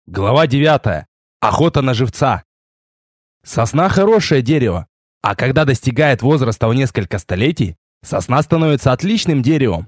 Глава 9. Охота на живца. Сосна хорошее дерево, а когда достигает возраста в несколько столетий, сосна становится отличным деревом.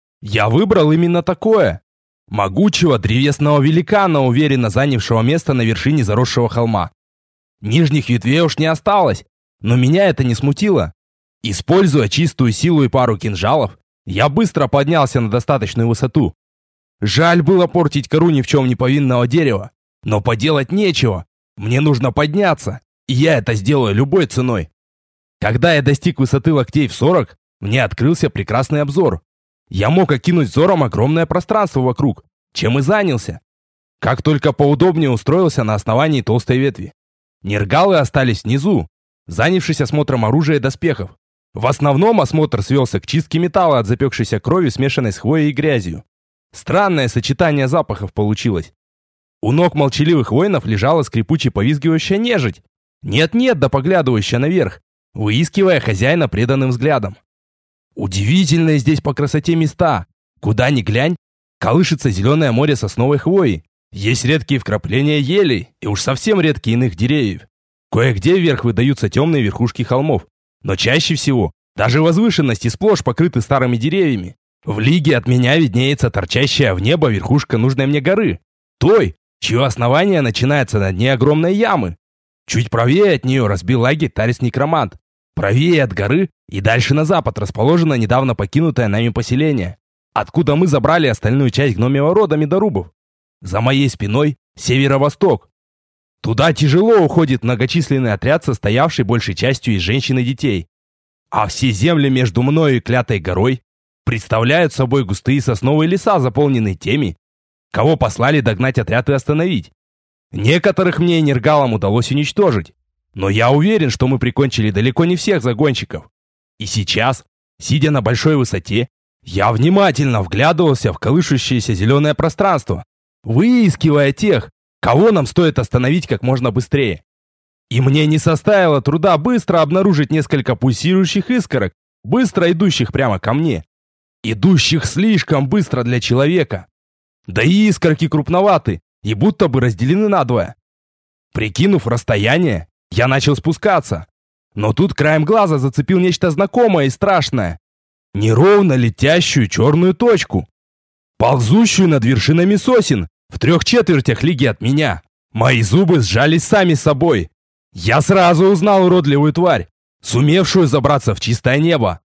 Я выбрал именно такое. Могучего древесного великана, уверенно занявшего место на вершине заросшего холма. Нижних ветвей уж не осталось, но меня это не смутило. Используя чистую силу и пару кинжалов, я быстро поднялся на достаточную высоту. Жаль было портить кору ни в чем не повинного дерева, но поделать нечего. Мне нужно подняться, и я это сделаю любой ценой. Когда я достиг высоты локтей в 40, мне открылся прекрасный обзор. Я мог окинуть взором огромное пространство вокруг, чем и занялся. Как только поудобнее устроился на основании толстой ветви. Нергалы остались внизу, занявшись осмотром оружия и доспехов. В основном осмотр свелся к чистке металла от запекшейся крови, смешанной с хвоей и грязью. Странное сочетание запахов получилось. У ног молчаливых воинов лежала скрипуче повизгивающая нежить. Нет-нет, да поглядывающая наверх, выискивая хозяина преданным взглядом. Удивительные здесь по красоте места. Куда ни глянь, колышется зеленое море сосновой хвои. Есть редкие вкрапления елей и уж совсем редкие иных деревьев. Кое-где вверх выдаются темные верхушки холмов. Но чаще всего даже возвышенности сплошь покрыты старыми деревьями. В лиге от меня виднеется торчащая в небо верхушка нужной мне горы. Той, чье основание начинается на дне огромной ямы. Чуть правее от нее разбил лагерь Тарис-некромант. Правее от горы и дальше на запад расположено недавно покинутое нами поселение, откуда мы забрали остальную часть гномьего рода медорубов. За моей спиной северо-восток. Туда тяжело уходит многочисленный отряд, состоявший большей частью из женщин и детей. А все земли между мною и Клятой горой представляют собой густые сосновые леса, заполненные теми, кого послали догнать отряд и остановить. Некоторых мне и нергалам удалось уничтожить, но я уверен, что мы прикончили далеко не всех загонщиков. И сейчас, сидя на большой высоте, я внимательно вглядывался в колышущееся зеленое пространство, выискивая тех, кого нам стоит остановить как можно быстрее. И мне не составило труда быстро обнаружить несколько пульсирующих искорок, быстро идущих прямо ко мне. Идущих слишком быстро для человека. Да и искорки крупноваты и будто бы разделены надвое. Прикинув расстояние, я начал спускаться. Но тут краем глаза зацепил нечто знакомое и страшное. Неровно летящую черную точку, ползущую над вершинами сосен в 3/4 лиги от меня. Мои зубы сжались сами собой. Я сразу узнал уродливую тварь, сумевшую забраться в чистое небо.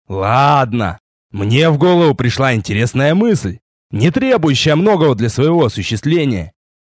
Ладно. Мне в голову пришла интересная мысль, не требующая многого для своего осуществления.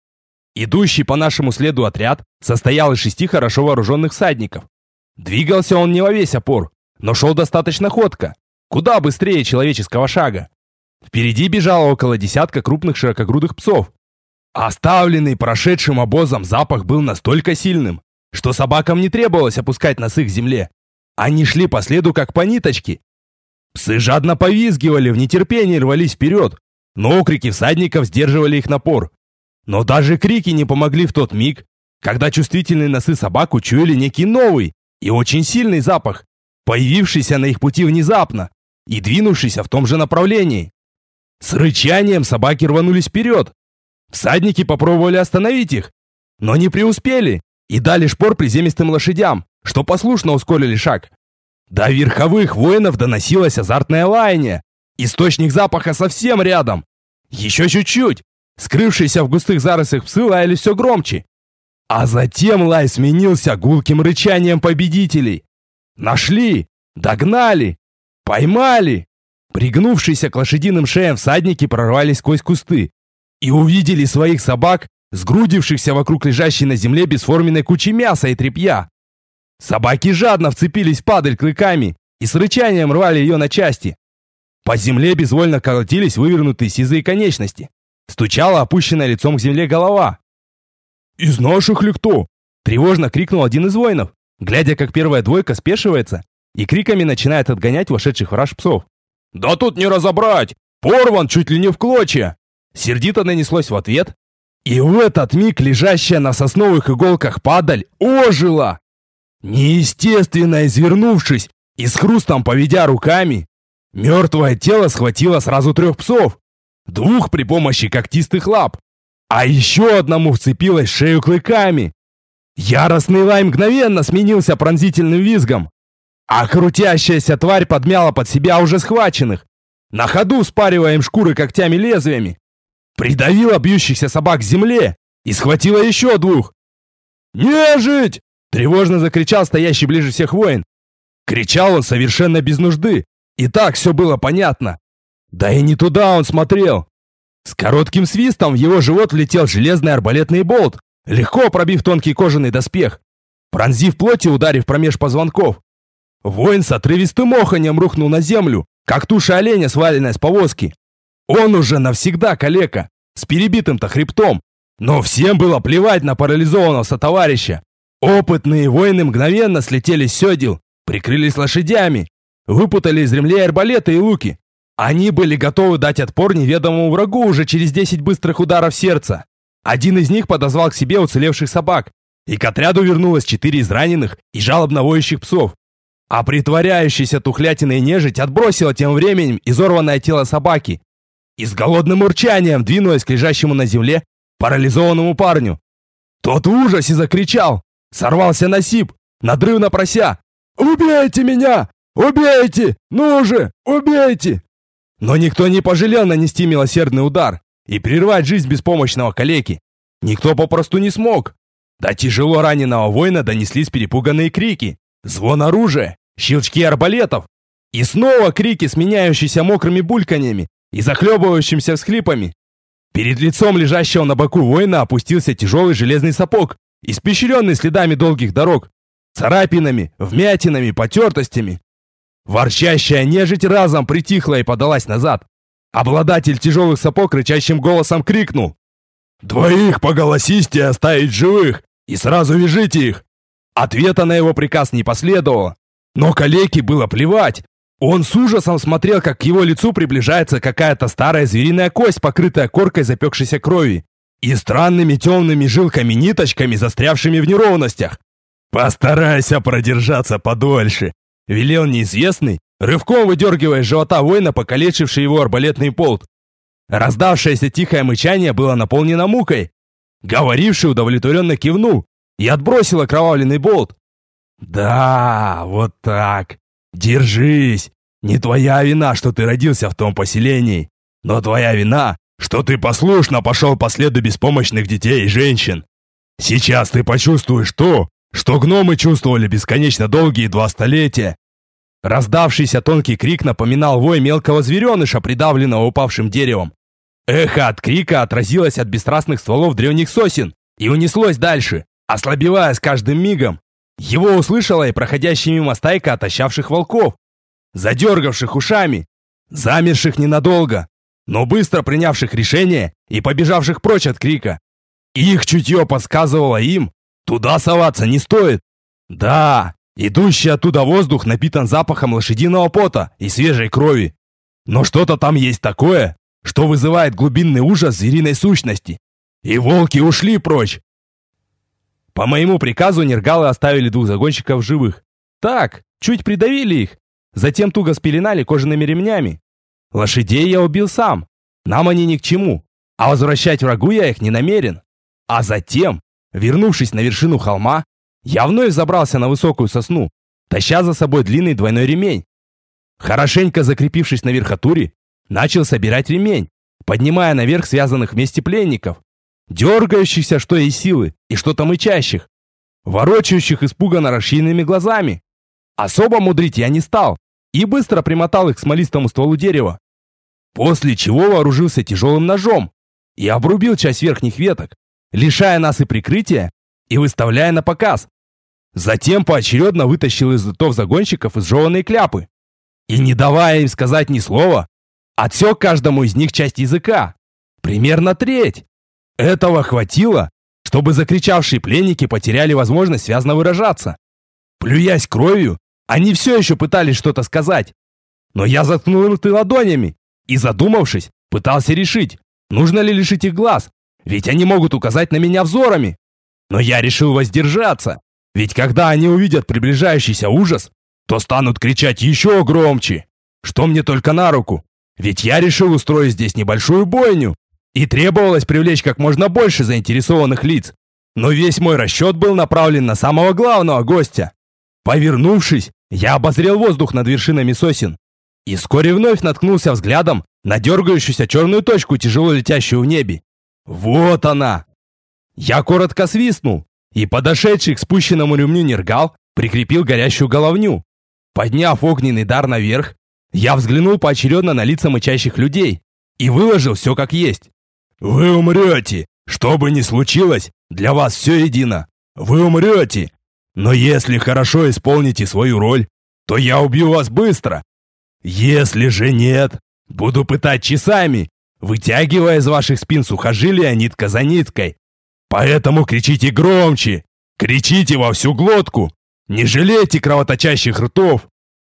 Идущий по нашему следу отряд состоял из 6 хорошо вооруженных всадников. Двигался он не во весь опор, но шел достаточно ходко, куда быстрее человеческого шага. Впереди бежало около десятка крупных широкогрудых псов. Оставленный прошедшим обозом запах был настолько сильным, что собакам не требовалось опускать носы к земле. Они шли по следу как по ниточке. Псы жадно повизгивали, в нетерпении рвались вперед, но окрики всадников сдерживали их напор. Но даже крики не помогли в тот миг, когда чувствительные носы собак учуяли некий новый и очень сильный запах, появившийся на их пути внезапно и двинувшийся в том же направлении. С рычанием собаки рванулись вперед. Всадники попробовали остановить их, но не преуспели и дали шпор приземистым лошадям, что послушно ускорили шаг. До верховых воинов доносилось азартное лаяние. Источник запаха совсем рядом. Еще чуть-чуть. Скрывшиеся в густых зарослях псы лаяли все громче. А затем лай сменился гулким рычанием победителей. Нашли, догнали, поймали. Пригнувшиеся к лошадиным шеям всадники прорвались сквозь кусты и увидели своих собак, сгрудившихся вокруг лежащей на земле бесформенной кучи мяса и тряпья. Собаки жадно вцепились в падаль клыками и с рычанием рвали ее на части. По земле безвольно колотились вывернутые сизые конечности. Стучала опущенная лицом к земле голова. «Из наших ли кто?» – тревожно крикнул один из воинов, глядя, как первая двойка спешивается и криками начинает отгонять вошедших в раж псов. «Да тут не разобрать! Порван чуть ли не в клочья!» Сердито нанеслось в ответ. И в этот миг лежащая на сосновых иголках падаль ожила. Неестественно извернувшись и с хрустом поведя руками, мертвое тело схватило сразу 3 псов. 2 при помощи когтистых лап, а еще одному вцепилась в шею клыками. Яростный лай мгновенно сменился пронзительным визгом, а крутящаяся тварь подмяла под себя уже схваченных, на ходу спаривая им шкуры когтями-лезвиями, придавила бьющихся собак к земле и схватила еще двух. «Нежить!» — тревожно закричал стоящий ближе всех воин. Кричал он совершенно без нужды, и так все было понятно. Да и не туда он смотрел. С коротким свистом в его живот влетел железный арбалетный болт, легко пробив тонкий кожаный доспех, пронзив плоть и ударив промеж позвонков. Воин с отрывистым оханьем рухнул на землю, как туша оленя, сваленная с повозки. Он уже навсегда калека, с перебитым-то хребтом, но всем было плевать на парализованного сотоварища. Опытные воины мгновенно слетели с седел, прикрылись лошадями, выпутали из ремней арбалеты и луки. Они были готовы дать отпор неведомому врагу уже через 10 быстрых ударов сердца. Один из них подозвал к себе уцелевших собак, и к отряду вернулось 4 израненных и жалобно воющих псов. А притворяющаяся тухлятиной нежить отбросила тем временем изорванное тело собаки и с голодным урчанием двинулась к лежащему на земле парализованному парню. Тот в ужасе закричал, сорвался на сип, надрывно прося: «Убейте меня! Убейте! Ну же, убейте!» Но никто не пожалел нанести милосердный удар и прервать жизнь беспомощного калеки. Никто попросту не смог. До тяжело раненого воина донеслись перепуганные крики, звон оружия, щелчки арбалетов и снова крики, сменяющиеся мокрыми бульканьями и захлебывающимися всхлипами. Перед лицом лежащего на боку воина опустился тяжелый железный сапог, испещренный следами долгих дорог, царапинами, вмятинами, потертостями. Ворчащая нежить разом притихла и подалась назад. Обладатель тяжелых сапог рычащим голосом крикнул: «Двоих по голосисте оставить живых и сразу вяжите их!» Ответа на его приказ не последовало, но калеке было плевать. Он с ужасом смотрел, как к его лицу приближается какая-то старая звериная кость, покрытая коркой запекшейся крови и странными темными жилками-ниточками, застрявшими в неровностях. «Постарайся продержаться подольше», — велел неизвестный, рывком выдергивая из живота воина покалечивший его арбалетный болт. Раздавшееся тихое мычание было наполнено мукой. Говоривший удовлетворенно кивнул и отбросил окровавленный болт. «Да, вот так. Держись. Не твоя вина, что ты родился в том поселении, но твоя вина, что ты послушно пошел по следу беспомощных детей и женщин. Сейчас ты почувствуешь то, что гномы чувствовали бесконечно долгие 2 столетия». Раздавшийся тонкий крик напоминал вой мелкого звереныша, придавленного упавшим деревом. Эхо от крика отразилось от бесстрастных стволов древних сосен и унеслось дальше, ослабевая с каждым мигом. Его услышала и проходящая мимо стайка отощавших волков, задергавших ушами, замерших ненадолго, но быстро принявших решение и побежавших прочь от крика. Их чутье подсказывало им, туда соваться не стоит. Да, идущий оттуда воздух напитан запахом лошадиного пота и свежей крови. Но что-то там есть такое, что вызывает глубинный ужас звериной сущности. И волки ушли прочь. По моему приказу нергалы оставили 2 загонщиков живых. Так, чуть придавили их, затем туго спеленали кожаными ремнями. Лошадей я убил сам, нам они ни к чему, а возвращать врагу я их не намерен. А затем, вернувшись на вершину холма, я вновь забрался на высокую сосну, таща за собой длинный двойной ремень. Хорошенько закрепившись на верхотуре, начал собирать ремень, поднимая наверх связанных вместе пленников, дергающихся что из силы и что-то мычащих, ворочающих испуганно расширенными глазами. Особо мудрить я не стал и быстро примотал их к смолистому стволу дерева, после чего вооружился тяжелым ножом и обрубил часть верхних веток, лишая нас и прикрытия, и выставляя на показ. Затем поочередно вытащил из ртов загонщиков изжеванные кляпы и, не давая им сказать ни слова, отсек каждому из них часть языка, примерно треть. Этого хватило, чтобы закричавшие пленники потеряли возможность связно выражаться. Плюясь кровью, они все еще пытались что-то сказать. Но я заткнул рты ладонями и, задумавшись, пытался решить, нужно ли лишить их глаз, ведь они могут указать на меня взорами. Но я решил воздержаться, ведь когда они увидят приближающийся ужас, то станут кричать еще громче, что мне только на руку, ведь я решил устроить здесь небольшую бойню. И требовалось привлечь как можно больше заинтересованных лиц. Но весь мой расчет был направлен на самого главного гостя. Повернувшись, я обозрел воздух над вершинами сосен. И вскоре вновь наткнулся взглядом на дергающуюся черную точку, тяжело летящую в небе. Вот она! Я коротко свистнул, и подошедший к спущенному ремню Нергал прикрепил горящую головню. Подняв огненный дар наверх, я взглянул поочередно на лица мычащих людей и выложил все как есть. «Вы умрете! Что бы ни случилось, для вас все едино. Вы умрете! Но если хорошо исполните свою роль, то я убью вас быстро. Если же нет, буду пытать часами, вытягивая из ваших спин сухожилия нитка за ниткой. Поэтому кричите громче, кричите во всю глотку, не жалейте кровоточащих ртов».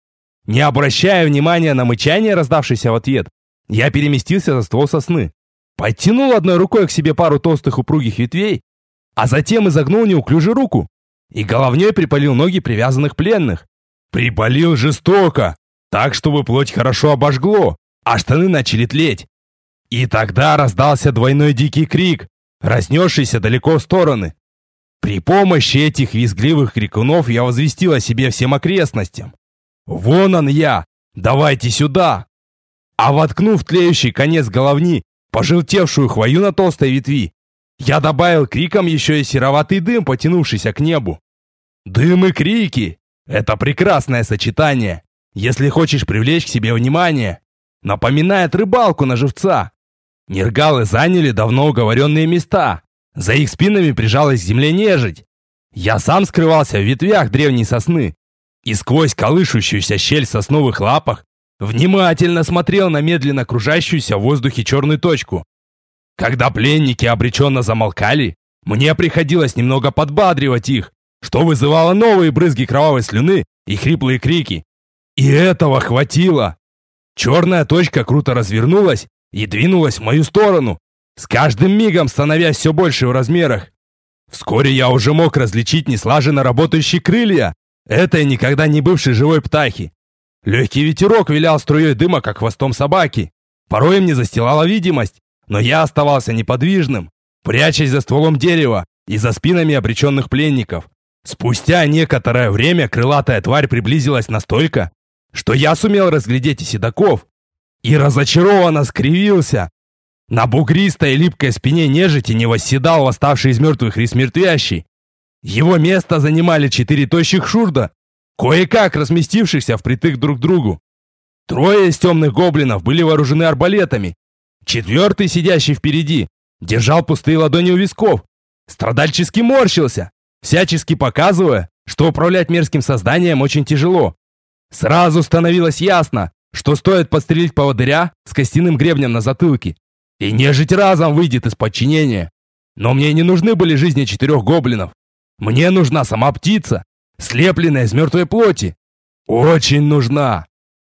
Не обращая внимания на мычание, раздавшееся в ответ, я переместился за ствол сосны, подтянул одной рукой к себе пару толстых упругих ветвей, а затем изогнул неуклюже руку и головней припалил ноги привязанных пленных. Припалил жестоко, так, чтобы плоть хорошо обожгло, а штаны начали тлеть. И тогда раздался двойной дикий крик, разнесшийся далеко в стороны. При помощи этих визгливых крикунов я возвестил о себе всем окрестностям. «Вон он я! Давайте сюда!» А воткнув тлеющий конец головни, пожелтевшую хвою на толстой ветви, я добавил криком еще и сероватый дым, потянувшийся к небу. Дым и крики — это прекрасное сочетание, если хочешь привлечь к себе внимание. Напоминает рыбалку на живца. Нергалы заняли давно уговоренные места. За их спинами прижалась к земле нежить. Я сам скрывался в ветвях древней сосны и сквозь колышущуюся щель в сосновых лапах внимательно смотрел на медленно кружащуюся в воздухе черную точку. Когда пленники обреченно замолкали, мне приходилось немного подбадривать их, что вызывало новые брызги кровавой слюны и хриплые крики. И этого хватило. Черная точка круто развернулась и двинулась в мою сторону, с каждым мигом становясь все больше в размерах. Вскоре я уже мог различить неслаженно работающие крылья этой никогда не бывшей живой птахи. Легкий ветерок вилял струей дыма, как хвостом собаки. Порой мне застилала видимость, но я оставался неподвижным, прячась за стволом дерева и за спинами обреченных пленников. Спустя некоторое время крылатая тварь приблизилась настолько, что я сумел разглядеть и седаков, и разочарованно скривился. На бугристой и липкой спине нежити не восседал восставший из мертвых рисмертвящий. Его место занимали 4 тощих шурда, кое-как разместившихся впритык друг к другу. 3 из темных гоблинов были вооружены арбалетами. 4-й, сидящий впереди, держал пустые ладони у висков, страдальчески морщился, всячески показывая, что управлять мерзким созданием очень тяжело. Сразу становилось ясно, что стоит подстрелить поводыря с костяным гребнем на затылке, и нежить разом выйдет из подчинения. Но мне не нужны были жизни 4 гоблинов. Мне нужна сама птица, слепленная из мертвой плоти. Очень нужна.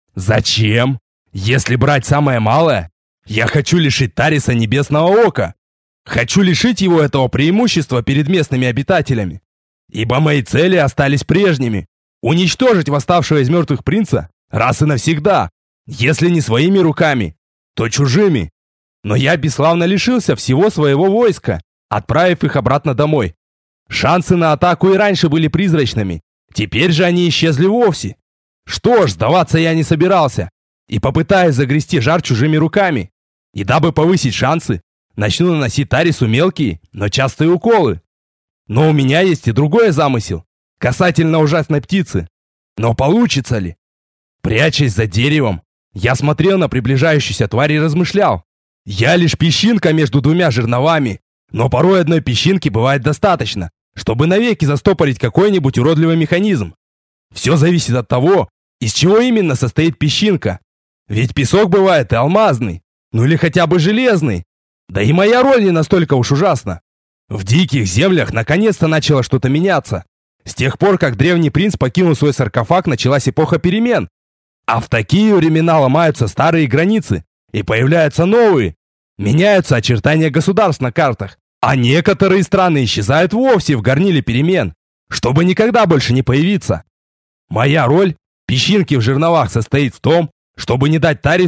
Зачем? Если брать самое малое, я хочу лишить Тариса Небесного Ока. Хочу лишить его этого преимущества перед местными обитателями. Ибо мои цели остались прежними. Уничтожить восставшего из мертвых принца раз и навсегда. Если не своими руками, то чужими. Но я бесславно лишился всего своего войска, отправив их обратно домой. Шансы на атаку и раньше были призрачными. Теперь же они исчезли вовсе. Что ж, сдаваться я не собирался. И попытаюсь загрести жар чужими руками. И дабы повысить шансы, начну наносить Тарису мелкие, но частые уколы. Но у меня есть и другой замысел касательно ужасной птицы. Но получится ли? Прячась за деревом, я смотрел на приближающуюся тварь и размышлял. Я лишь песчинка между 2 жерновами, но порой одной песчинки бывает достаточно, чтобы навеки застопорить какой-нибудь уродливый механизм. Все зависит от того, из чего именно состоит песчинка. Ведь песок бывает и алмазный, ну или хотя бы железный. Да и моя роль не настолько уж ужасна. В диких землях наконец-то начало что-то меняться. С тех пор, как древний принц покинул свой саркофаг, началась эпоха перемен. А в такие времена ломаются старые границы, и появляются новые. Меняются очертания государств на картах, а некоторые страны исчезают вовсе в горниле перемен, чтобы никогда больше не появиться. Моя роль, песчинки в жерновах, состоит в том, чтобы не дать Тарису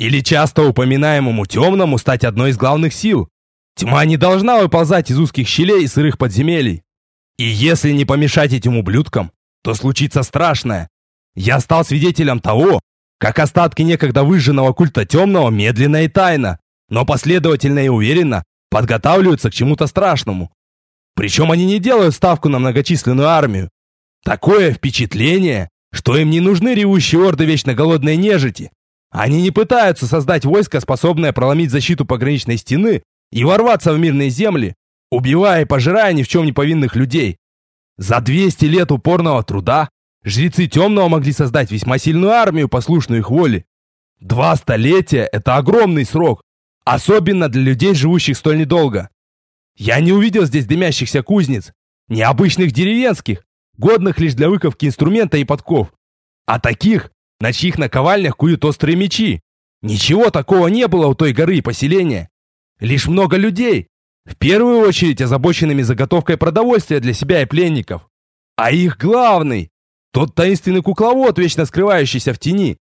или часто упоминаемому темному стать одной из главных сил. Тьма не должна выползать из узких щелей и сырых подземелий. И если не помешать этим ублюдкам, то случится страшное. Я стал свидетелем того, как остатки некогда выжженного культа темного медленно и тайно, но последовательно и уверенно подготавливаются к чему-то страшному. Причем они не делают ставку на многочисленную армию. Такое впечатление, что им не нужны ревущие орды вечно голодной нежити. Они не пытаются создать войско, способное проломить защиту пограничной стены и ворваться в мирные земли, убивая и пожирая ни в чем не повинных людей. За 200 лет упорного труда жрецы темного могли создать весьма сильную армию, послушную их воле. 2 столетия – это огромный срок, особенно для людей, живущих столь недолго. Я не увидел здесь дымящихся кузнец, необычных деревенских, годных лишь для выковки инструмента и подков, а таких, на чьих наковальнях куют острые мечи. Ничего такого не было у той горы и поселения. Лишь много людей, в первую очередь озабоченными заготовкой продовольствия для себя и пленников. А их главный, тот таинственный кукловод, вечно скрывающийся в тени.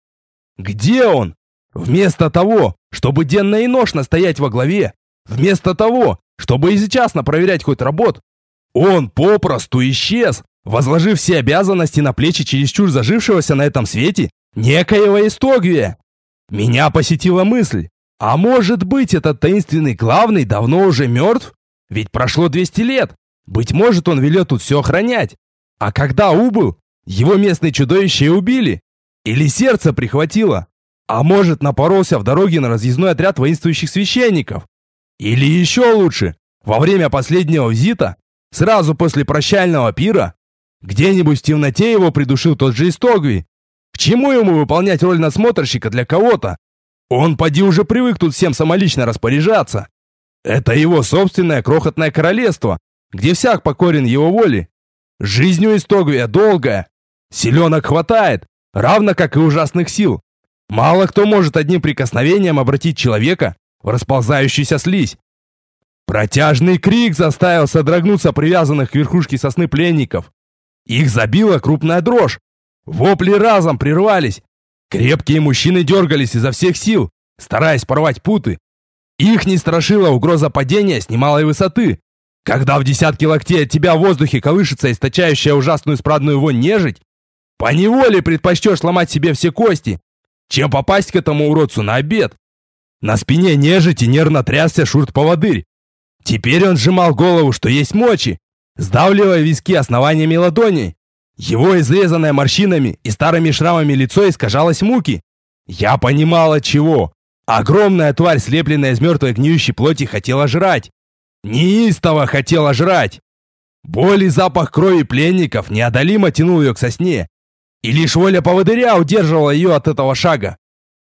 Где он? Вместо того, чтобы денно и ношно стоять во главе, вместо того, чтобы ежечасно проверять хоть работ, он попросту исчез, возложив все обязанности на плечи чересчур зажившегося на этом свете некоего Истогвия. Меня посетила мысль, а может быть, этот таинственный главный давно уже мертв? Ведь прошло 200 лет. Быть может, он велел тут все охранять. А когда убыл, его местные чудовища и убили. Или сердце прихватило. А может, напоролся в дороге на разъездной отряд воинствующих священников. Или еще лучше, во время последнего визита, сразу после прощального пира, где-нибудь в темноте его придушил тот же Истогви. К чему ему выполнять роль надсмотрщика для кого-то? Он поди уже привык тут всем самолично распоряжаться. Это его собственное крохотное королевство, где всяк покорен его воле. Жизнь у Истогвия долгая. Селенок хватает, равно как и ужасных сил. Мало кто может одним прикосновением обратить человека в расползающуюся слизь. Протяжный крик заставил содрогнуться привязанных к верхушке сосны пленников. Их забила крупная дрожь. Вопли разом прервались. Крепкие мужчины дергались изо всех сил, стараясь порвать путы. Их не страшила угроза падения с немалой высоты. Когда в десятки локтей от тебя в воздухе колышется источающая ужасную смрадную вонь нежить, поневоле предпочтешь сломать себе все кости, чем попасть к этому уродцу на обед. На спине нежити нервно трясся шурт-поводырь. Теперь он сжимал голову, что есть мочи, сдавливая виски основаниями ладоней. Его изрезанное морщинами и старыми шрамами лицо искажалось муки. Я понимал, от чего. Огромная тварь, слепленная из мертвой гниющей плоти, хотела жрать. Неистово хотела жрать. Боль и запах крови пленников неодолимо тянул ее к сосне. И лишь воля поводыря удерживала ее от этого шага.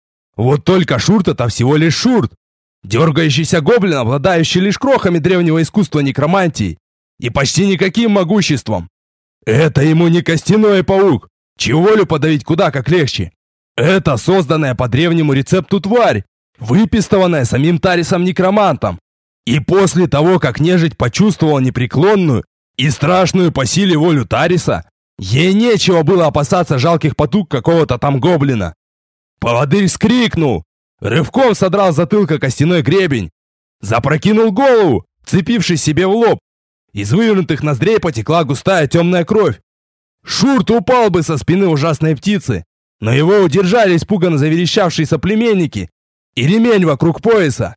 Вот только Шурт — это всего лишь Шурт. Дергающийся гоблин, обладающий лишь крохами древнего искусства некромантии и почти никаким могуществом. Это ему не костяной паук, чью волю подавить куда как легче. Это созданная по древнему рецепту тварь, выпистованная самим Тарисом-некромантом. И после того, как нежить почувствовала непреклонную и страшную по силе волю Тариса, ей нечего было опасаться жалких потуг какого-то там гоблина. Поводырь вскрикнул, рывком содрал с затылка костяной гребень, запрокинул голову, вцепившись себе в лоб. Из вывернутых ноздрей потекла густая темная кровь. Шурт упал бы со спины ужасной птицы, но его удержали испуганно заверещавшие соплеменники и ремень вокруг пояса.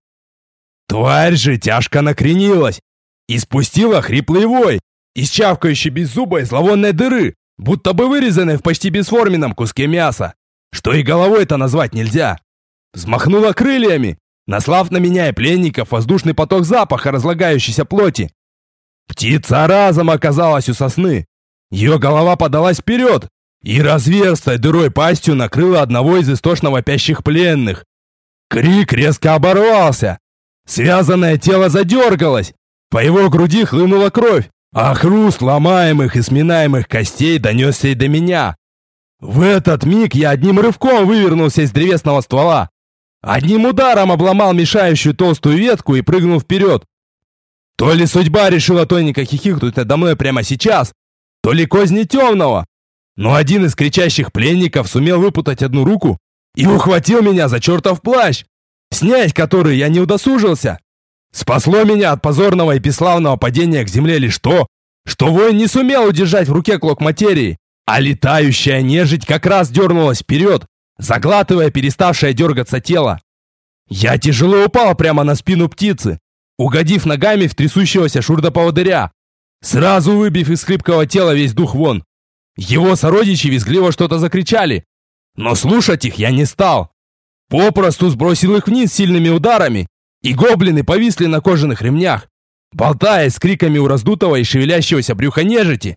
Тварь же тяжко накренилась и спустила хриплый вой из чавкающей беззубой зловонной дыры, будто бы вырезанной в почти бесформенном куске мяса, что и головой-то назвать нельзя. Взмахнула крыльями, наслав на меня и пленников воздушный поток запаха разлагающейся плоти. Птица разом оказалась у сосны. Ее голова подалась вперед и разверстой дырой пастью накрыла одного из истошно вопящих пленных. Крик резко оборвался. Связанное тело задергалось. По его груди хлынула кровь, а хруст ломаемых и сминаемых костей донесся и до меня. В этот миг я одним рывком вывернулся из древесного ствола. Одним ударом обломал мешающую толстую ветку и прыгнул вперед. То ли судьба решила тоненько хихикнуть надо мной прямо сейчас, то ли козни темного. Но один из кричащих пленников сумел выпутать одну руку и ухватил меня за чертов плащ, снять который я не удосужился. Спасло меня от позорного и бесславного падения к земле лишь то, что воин не сумел удержать в руке клок материи, а летающая нежить как раз дернулась вперед, заглатывая переставшее дергаться тело. Я тяжело упал прямо на спину птицы, угодив ногами в трясущегося шурда-поводыря, сразу выбив из хлипкого тела весь дух вон. Его сородичи визгливо что-то закричали, но слушать их я не стал. Попросту сбросил их вниз сильными ударами, и гоблины повисли на кожаных ремнях, болтаясь с криками у раздутого и шевелящегося брюха нежити.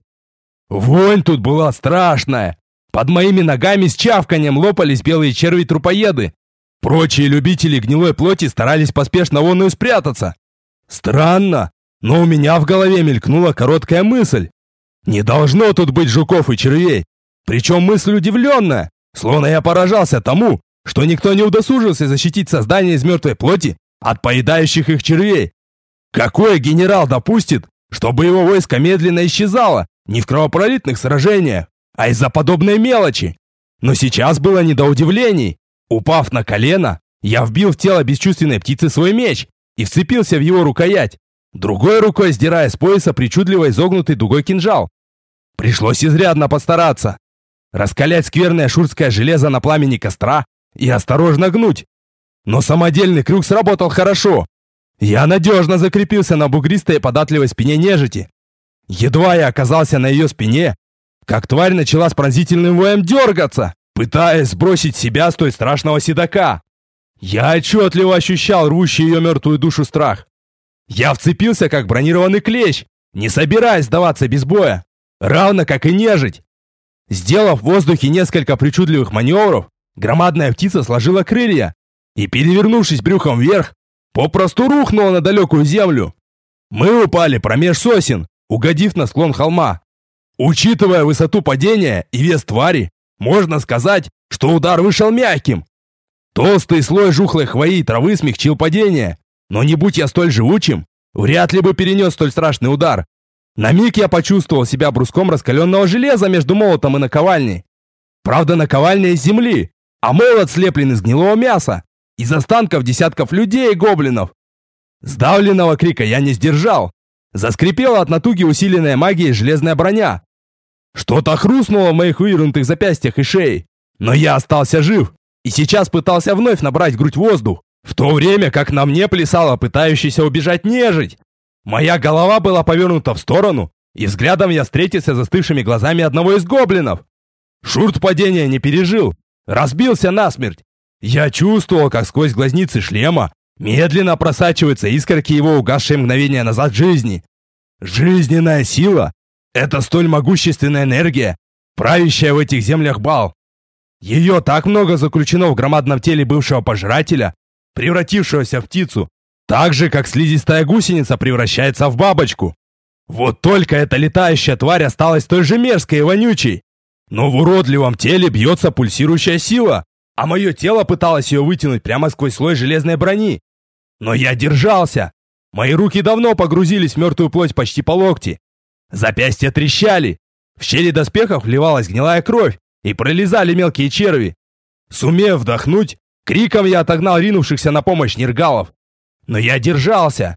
Вонь тут была страшная. Под моими ногами с чавканием лопались белые черви-трупоеды. Прочие любители гнилой плоти старались поспешно вонную спрятаться. Странно, но у меня в голове мелькнула короткая мысль. Не должно тут быть жуков и червей. Причем мысль удивленная, словно я поражался тому, что никто не удосужился защитить создание из мертвой плоти от поедающих их червей. Какой генерал допустит, чтобы его войско медленно исчезало не в кровопролитных сражениях, а из-за подобной мелочи? Но сейчас было не до удивлений. Упав на колено, я вбил в тело бесчувственной птицы свой меч и вцепился в его рукоять, другой рукой сдирая с пояса причудливо изогнутый дугой кинжал. Пришлось изрядно постараться. Раскалять скверное шурское железо на пламени костра и осторожно гнуть. Но самодельный крюк сработал хорошо. Я надежно закрепился на бугристой податливой спине нежити. Едва я оказался на ее спине, как тварь начала с пронзительным воем дергаться, пытаясь сбросить с себя с той страшного седока. Я отчетливо ощущал рвущий ее мертвую душу страх. Я вцепился, как бронированный клещ, не собираясь сдаваться без боя, равно как и нежить. Сделав в воздухе несколько причудливых маневров, громадная птица сложила крылья и, перевернувшись брюхом вверх, попросту рухнула на далекую землю. Мы упали промеж сосен, угодив на склон холма. Учитывая высоту падения и вес твари, можно сказать, что удар вышел мягким. Толстый слой жухлой хвои и травы смягчил падение, но не будь я столь живучим, вряд ли бы перенес столь страшный удар. На миг я почувствовал себя бруском раскаленного железа между молотом и наковальней. Правда, наковальня из земли, а молот слеплен из гнилого мяса, из останков десятков людей и гоблинов. Сдавленного крика я не сдержал. Заскрипела от натуги усиленная магией железная броня. Что-то хрустнуло в моих вывернутых запястьях и шее, но я остался жив и сейчас пытался вновь набрать в грудь воздух, в то время как на мне плясала пытающаяся убежать нежить. Моя голова была повернута в сторону, и взглядом я встретился с застывшими глазами одного из гоблинов. Шурт падения не пережил, разбился насмерть. Я чувствовал, как сквозь глазницы шлема медленно просачиваются искорки его угасшей мгновения назад жизни. Жизненная сила — это столь могущественная энергия, правящая в этих землях бал. Ее так много заключено в громадном теле бывшего пожирателя, превратившегося в птицу, так же, как слизистая гусеница превращается в бабочку. Вот только эта летающая тварь осталась той же мерзкой и вонючей. Но в уродливом теле бьется пульсирующая сила, а мое тело пыталось ее вытянуть прямо сквозь слой железной брони. Но я держался. Мои руки давно погрузились в мертвую плоть почти по локти. Запястья трещали. В щели доспехов вливалась гнилая кровь, и пролезали мелкие черви. Сумев вдохнуть, криком я отогнал ринувшихся на помощь нергалов. Но я держался.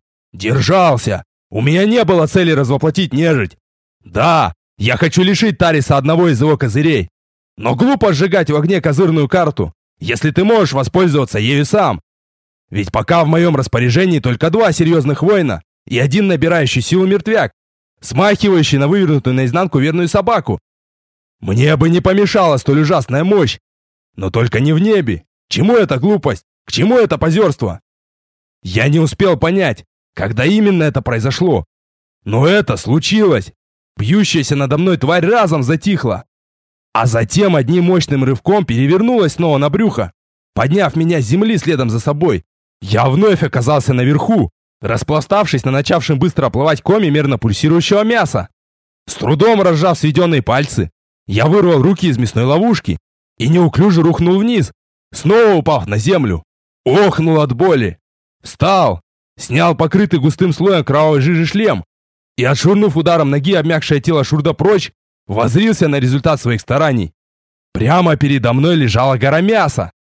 У меня не было цели развоплотить нежить. Да, я хочу лишить Тариса одного из его козырей. Но глупо сжигать в огне козырную карту, если ты можешь воспользоваться ею сам. Ведь пока в моем распоряжении только 2 серьезных воина и 1 набирающий силу мертвяк, смахивающий на вывернутую наизнанку верную собаку. Мне бы не помешала столь ужасная мощь. Но только не в небе. К чему эта глупость? К чему это позерство? Я не успел понять, когда именно это произошло. Но это случилось. Бьющаяся надо мной тварь разом затихла. А затем одним мощным рывком перевернулась снова на брюхо, подняв меня с земли следом за собой. Я вновь оказался наверху, распластавшись на начавшем быстро оплывать коме мерно пульсирующего мяса. С трудом разжав сведенные пальцы, я вырвал руки из мясной ловушки и неуклюже рухнул вниз, снова упав на землю. Охнул от боли. Встал, снял покрытый густым слоем кровавой жижи шлем и, отшвырнув ударом ноги обмякшее тело Шурда прочь, воззрился на результат своих стараний. Прямо передо мной лежала гора мяса,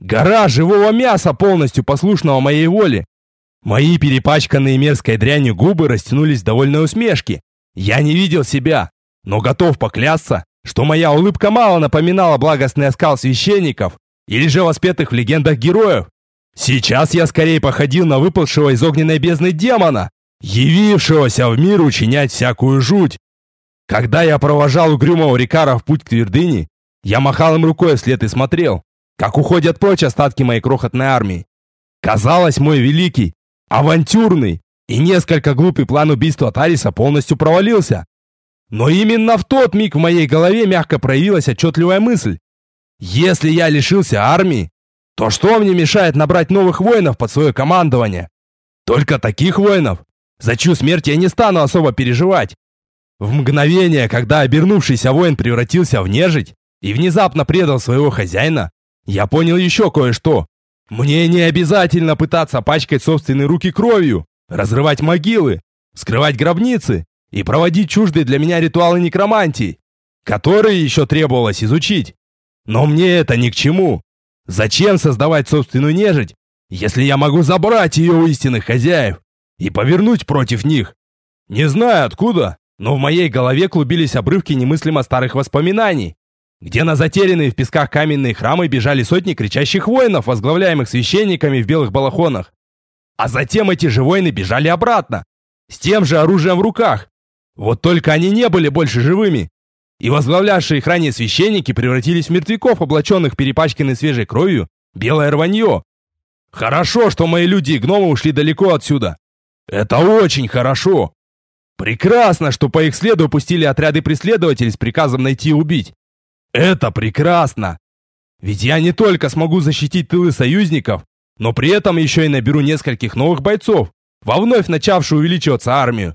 Гора живого мяса, полностью послушного моей воле. Мои перепачканные мерзкой дрянью губы растянулись в довольной усмешке. Я не видел себя, но готов поклясться, что моя улыбка мало напоминала благостный оскал священников или же воспетых в легендах героев. Сейчас я скорее походил на выпалшего из огненной бездны демона, явившегося в мир учинять всякую жуть. Когда я провожал угрюмого Рикара в путь к твердыне, я махал им рукой вслед и смотрел, как уходят прочь остатки моей крохотной армии. Казалось, мой великий, авантюрный и несколько глупый план убийства Тариса полностью провалился. Но именно в тот миг в моей голове мягко проявилась отчетливая мысль. Если я лишился армии, то что мне мешает набрать новых воинов под свое командование? Только таких воинов, за чью смерть я не стану особо переживать. В мгновение, когда обернувшийся воин превратился в нежить и внезапно предал своего хозяина, я понял еще кое-что. Мне не обязательно пытаться пачкать собственные руки кровью, разрывать могилы, вскрывать гробницы и проводить чуждые для меня ритуалы некромантии, которые еще требовалось изучить. Но мне это ни к чему. Зачем создавать собственную нежить, если я могу забрать ее у истинных хозяев и повернуть против них? Не знаю откуда, но в моей голове клубились обрывки немыслимо старых воспоминаний, где на затерянные в песках каменные храмы бежали сотни кричащих воинов, возглавляемых священниками в белых балахонах. А затем эти же воины бежали обратно, с тем же оружием в руках. Вот только они не были больше живыми, и возглавлявшие их ранее священники превратились в мертвяков, облаченных в перепачканной свежей кровью белое рванье. Хорошо, что мои люди и гномы ушли далеко отсюда. Это очень хорошо. Прекрасно, что по их следу пустили отряды преследователей с приказом найти и убить. Это прекрасно. Ведь я не только смогу защитить тылы союзников, но при этом еще и наберу нескольких новых бойцов во вновь начавшую увеличиваться армию.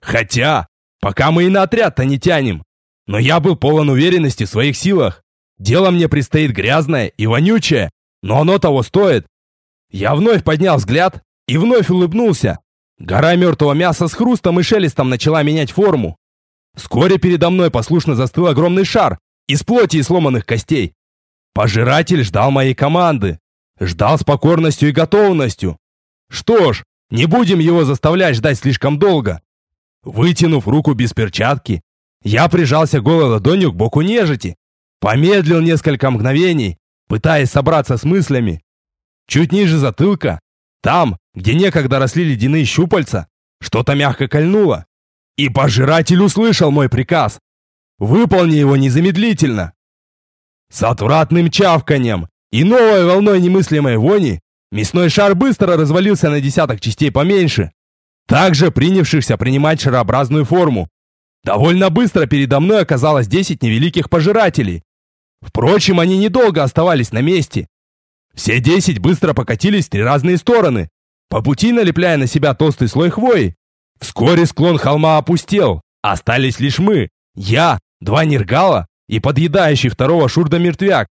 Хотя, пока мы и на отряд-то не тянем. Но я был полон уверенности в своих силах. Дело мне предстоит грязное и вонючее, но оно того стоит. Я вновь поднял взгляд и вновь улыбнулся. Гора мертвого мяса с хрустом и шелестом начала менять форму. Вскоре передо мной послушно застыл огромный шар из плоти и сломанных костей. Пожиратель ждал моей команды. Ждал с покорностью и готовностью. Что ж, не будем его заставлять ждать слишком долго. Вытянув руку без перчатки, я прижался голой ладонью к боку нежити. Помедлил несколько мгновений, пытаясь собраться с мыслями. Чуть ниже затылка, там, где некогда росли ледяные щупальца, что-то мягко кольнуло. И пожиратель услышал мой приказ. Выполни его незамедлительно. С отвратным чавканьем и новой волной немыслимой вони мясной шар быстро развалился на десяток частей поменьше, также принявшихся принимать шарообразную форму. Довольно быстро передо мной оказалось 10 невеликих пожирателей. Впрочем, они недолго оставались на месте. Все 10 быстро покатились в 3 разные стороны, по пути налепляя на себя толстый слой хвои. Вскоре склон холма опустел, остались лишь мы, я, 2 нергала и подъедающий второго шурда мертвяк.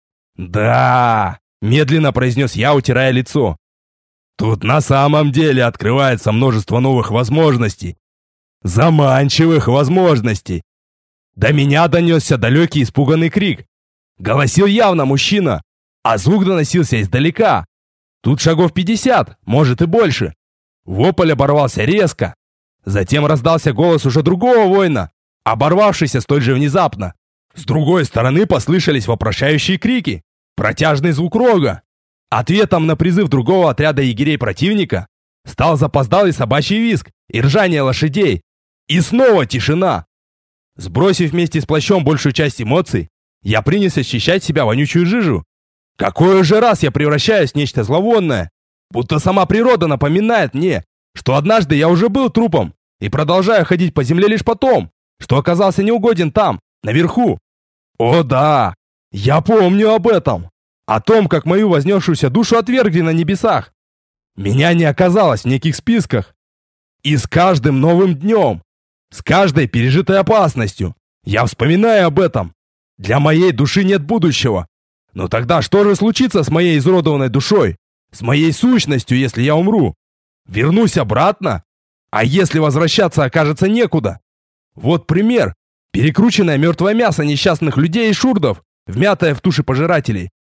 «Да», — медленно произнес я, утирая лицо. «Тут на самом деле открывается множество новых возможностей. Заманчивых возможностей». До меня донесся далекий испуганный крик. Голосил явно мужчина, а звук доносился издалека. Тут шагов 50, может и больше. Вопль оборвался резко. Затем раздался голос уже другого воина, оборвавшийся столь же внезапно. С другой стороны послышались вопрошающие крики, протяжный звук рога. Ответом на призыв другого отряда егерей противника стал запоздалый собачий визг и ржание лошадей. И снова тишина. Сбросив вместе с плащом большую часть эмоций, я принялся ощущать себя вонючую жижу. Какой уже раз я превращаюсь в нечто зловонное, будто сама природа напоминает мне, что однажды я уже был трупом и продолжаю ходить по земле лишь потому, что оказался неугоден там, наверху. О да, я помню об этом. О том, как мою вознесшуюся душу отвергли на небесах. Меня не оказалось в неких списках. И с каждым новым днем, с каждой пережитой опасностью, я вспоминаю об этом. Для моей души нет будущего. Но тогда что же случится с моей изуродованной душой? С моей сущностью, если я умру? Вернусь обратно? А если возвращаться окажется некуда? Вот пример. Перекрученное мертвое мясо несчастных людей и шурдов, вмятое в туши пожирателей.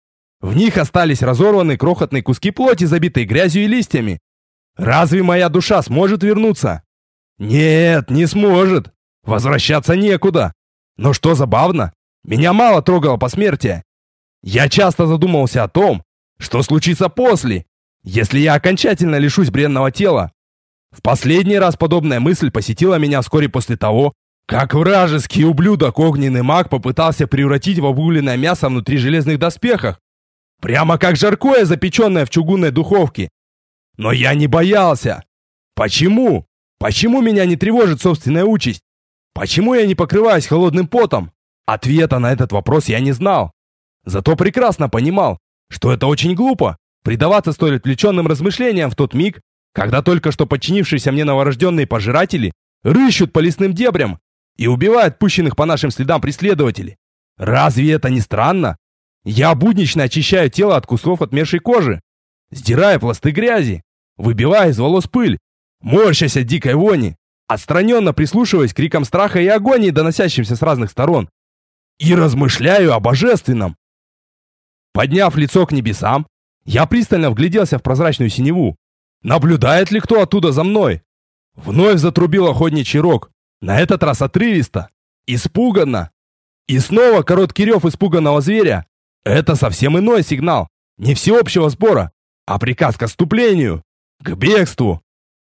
В них остались разорванные крохотные куски плоти, забитые грязью и листьями. Разве моя душа сможет вернуться? Нет, не сможет. Возвращаться некуда. Но что забавно, меня мало трогало посмертие. Я часто задумывался о том, что случится после, если я окончательно лишусь бренного тела. В последний раз подобная мысль посетила меня вскоре после того, как вражеский ублюдок огненный маг попытался превратить в обугленное мясо внутри железных доспехов, прямо как жаркое, запеченное в чугунной духовке. Но я не боялся. Почему? Почему меня не тревожит собственная участь? Почему я не покрываюсь холодным потом? Ответа на этот вопрос я не знал. Зато прекрасно понимал, что это очень глупо предаваться столь отвлеченным размышлениям в тот миг, когда только что подчинившиеся мне новорожденные пожиратели рыщут по лесным дебрям и убивают пущенных по нашим следам преследователей. Разве это не странно? Я буднично очищаю тело от кусков отмершей кожи, сдирая пласты грязи, выбивая из волос пыль, морщась от дикой вони, отстраненно прислушиваясь к крикам страха и агонии, доносящимся с разных сторон, и размышляю о божественном. Подняв лицо к небесам, я пристально вгляделся в прозрачную синеву. Наблюдает ли кто оттуда за мной? Вновь затрубил охотничий рог, на этот раз отрывисто, испуганно. И снова короткий рев испуганного зверя. Это совсем иной сигнал, не всеобщего сбора, а приказ к отступлению, к бегству.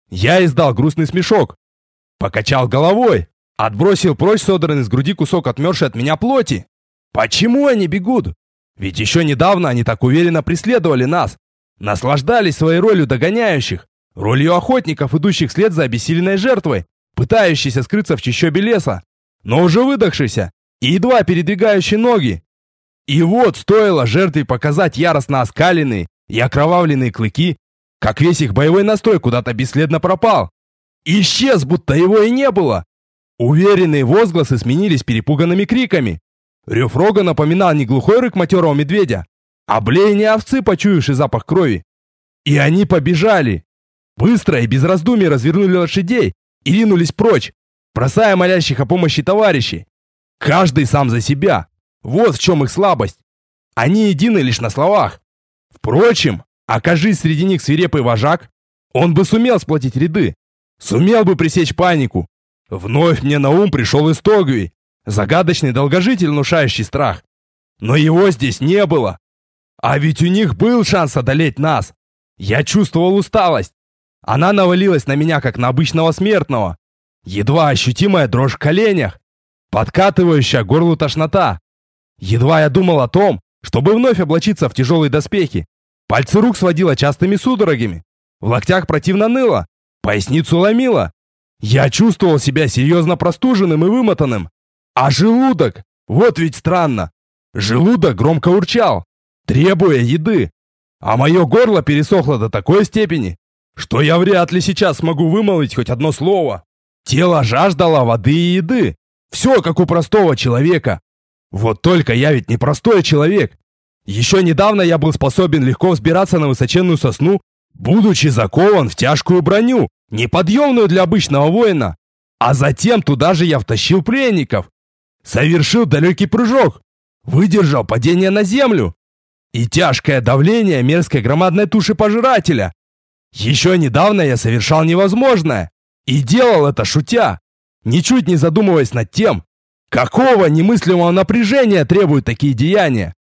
Я издал грустный смешок, покачал головой, отбросил прочь содранный с груди кусок отмершей от меня плоти. Почему они бегут? Ведь еще недавно они так уверенно преследовали нас, наслаждались своей ролью догоняющих, ролью охотников, идущих вслед за обессиленной жертвой, пытающейся скрыться в чащобе леса, но уже выдохшейся и едва передвигающей ноги. И вот стоило жертве показать яростно оскаленные и окровавленные клыки, как весь их боевой настрой куда-то бесследно пропал. Исчез, будто его и не было. Уверенные возгласы сменились перепуганными криками. Рев рога напоминал не глухой рык матерого медведя, а блеяние овцы, почуявшей запах крови. И они побежали. Быстро и без раздумий развернули лошадей и ринулись прочь, бросая молящих о помощи товарищей. Каждый сам за себя. Вот в чем их слабость. Они едины лишь на словах. Впрочем, окажись среди них свирепый вожак, он бы сумел сплотить ряды, сумел бы пресечь панику. Вновь мне на ум пришел Истогвий, загадочный долгожитель, внушающий страх. Но его здесь не было. А ведь у них был шанс одолеть нас. Я чувствовал усталость. Она навалилась на меня, как на обычного смертного. Едва ощутимая дрожь в коленях, подкатывающая к горлу тошнота. Едва я думал о том, чтобы вновь облачиться в тяжелые доспехи. Пальцы рук сводило частыми судорогами. В локтях противно ныло, поясницу ломило. Я чувствовал себя серьезно простуженным и вымотанным. А желудок, вот ведь странно. Желудок громко урчал, требуя еды. А мое горло пересохло до такой степени, что я вряд ли сейчас смогу вымолвить хоть одно слово. Тело жаждало воды и еды. Все как у простого человека. Вот только я ведь не простой человек. Еще недавно я был способен легко взбираться на высоченную сосну, будучи закован в тяжкую броню, неподъемную для обычного воина. А затем туда же я втащил пленников. Совершил далекий прыжок, выдержал падение на землю и тяжкое давление мерзкой громадной туши пожирателя. Еще недавно я совершал невозможное и делал это шутя, ничуть не задумываясь над тем, какого немыслимого напряжения требуют такие деяния.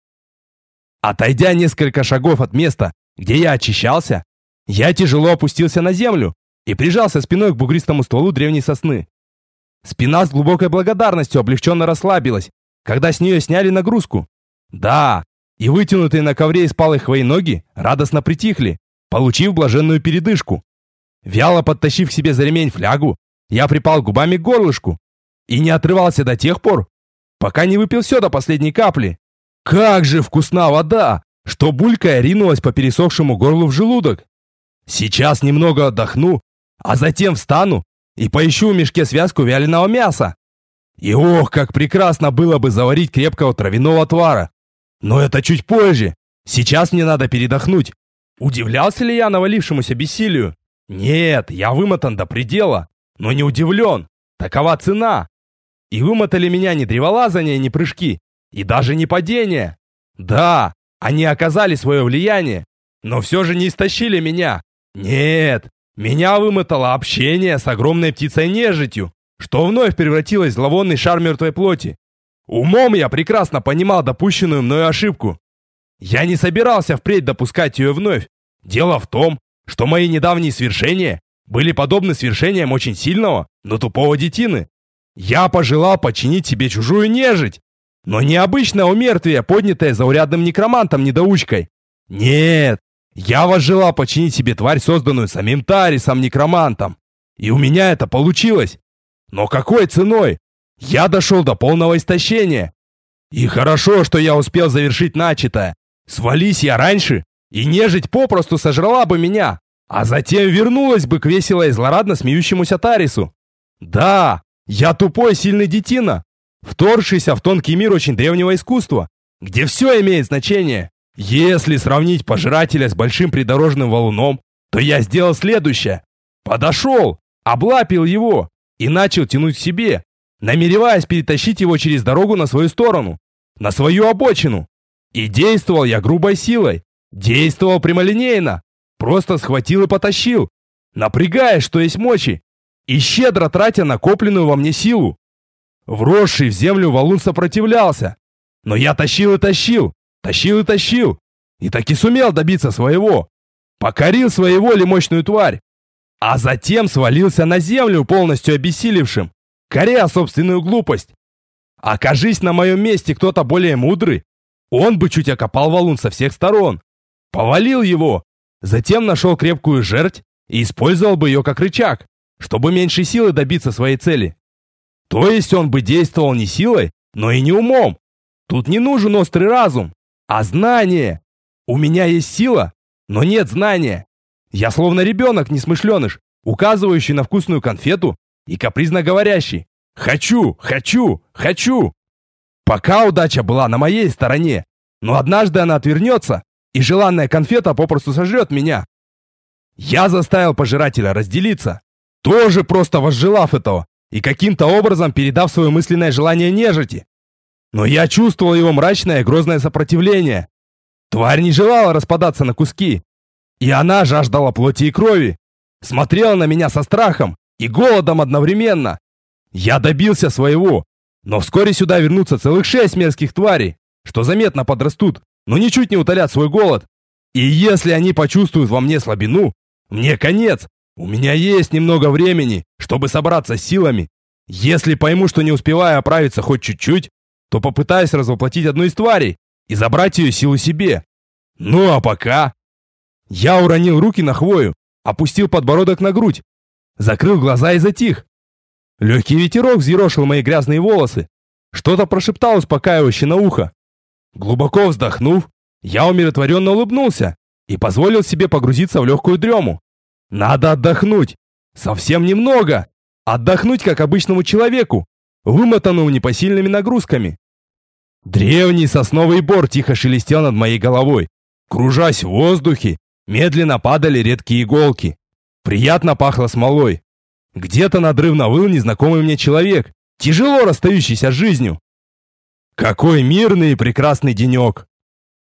Отойдя несколько шагов от места, где я очищался, я тяжело опустился на землю и прижался спиной к бугристому стволу древней сосны. Спина с глубокой благодарностью облегченно расслабилась, когда с нее сняли нагрузку. Да, и вытянутые на ковре из палой хвои ноги радостно притихли, получив блаженную передышку. Вяло подтащив к себе за ремень флягу, я припал губами к горлышку и не отрывался до тех пор, пока не выпил все до последней капли. Как же вкусна вода, что булькая ринулась по пересохшему горлу в желудок. Сейчас немного отдохну, а затем встану и поищу в мешке связку вяленого мяса. И ох, как прекрасно было бы заварить крепкого травяного отвара. Но это чуть позже. Сейчас мне надо передохнуть. Удивлялся ли я навалившемуся бессилию? Нет, я вымотан до предела, но не удивлен. Такова цена. И вымотали меня не древолазание, не прыжки, и даже не падение. Да, Они оказали свое влияние, но все же не истощили меня. Нет, меня вымотало общение с огромной птицей-нежитью, что вновь превратилось в зловонный шар мертвой плоти. Умом я прекрасно понимал допущенную мною ошибку. Я не собирался впредь допускать ее вновь. Дело в том, что мои недавние свершения были подобны свершениям очень сильного, но тупого детины. Я пожелал подчинить себе чужую нежить, но не обычное умертвие, поднятое заурядным некромантом-недоучкой. Нет, я возжелал подчинить себе тварь, созданную самим Тарисом-некромантом. И у меня это получилось. Но какой ценой? Я дошел до полного истощения. И хорошо, что я успел завершить начатое. Свались я раньше, и нежить попросту сожрала бы меня, а затем вернулась бы к весело и злорадно смеющемуся Тарису. Да, я тупой сильный детина, вторгшийся в тонкий мир очень древнего искусства, где все имеет значение. Если сравнить пожирателя с большим придорожным валуном, то я сделал следующее. Подошел, облапил его и начал тянуть к себе, намереваясь перетащить его через дорогу на свою сторону, на свою обочину. И действовал я грубой силой, действовал прямолинейно, просто схватил и потащил, напрягаясь, что есть мочи, и щедро тратя накопленную во мне силу. Вросший в землю валун сопротивлялся, но я тащил и тащил, тащил и тащил, и таки сумел добиться своего. Покорил своей волей мощную тварь, а затем свалился на землю, полностью обессилевшим, коря собственную глупость. Окажись на моем месте кто-то более мудрый, он бы чуть окопал валун со всех сторон, повалил его, затем нашел крепкую жерть и использовал бы ее как рычаг, чтобы меньше силы добиться своей цели. То есть он бы действовал не силой, но и не умом. Тут не нужен острый разум, а знание. У меня есть сила, но нет знания. Я словно ребенок несмышленыш, указывающий на вкусную конфету и капризно говорящий: «Хочу, хочу, хочу!» Пока удача была на моей стороне, но однажды она отвернется, и желанная конфета попросту сожрет меня. Я заставил пожирателя разделиться, тоже просто возжелав этого и каким-то образом передав свое мысленное желание нежити. Но я чувствовал его мрачное и грозное сопротивление. Тварь не желала распадаться на куски, и она жаждала плоти и крови, смотрела на меня со страхом и голодом одновременно. Я добился своего, но вскоре сюда вернутся целых 6 мерзких тварей, что заметно подрастут, но ничуть не утолят свой голод. И если они почувствуют во мне слабину, мне конец. У меня есть немного времени, чтобы собраться с силами. Если пойму, что не успеваю оправиться хоть чуть-чуть, то попытаюсь развоплотить одну из тварей и забрать ее силу себе. Ну а пока... Я уронил руки на хвою, опустил подбородок на грудь, закрыл глаза и затих. Легкий ветерок взъерошил мои грязные волосы, что-то прошептал успокаивающе на ухо. Глубоко вздохнув, я умиротворенно улыбнулся и позволил себе погрузиться в легкую дрему. Надо отдохнуть. Совсем немного. Отдохнуть, как обычному человеку, вымотанному непосильными нагрузками. Древний сосновый бор тихо шелестел над моей головой. Кружась в воздухе, медленно падали редкие иголки. Приятно пахло смолой. Где-то надрывно выл незнакомый мне человек, тяжело расстающийся с жизнью. Какой мирный и прекрасный денек!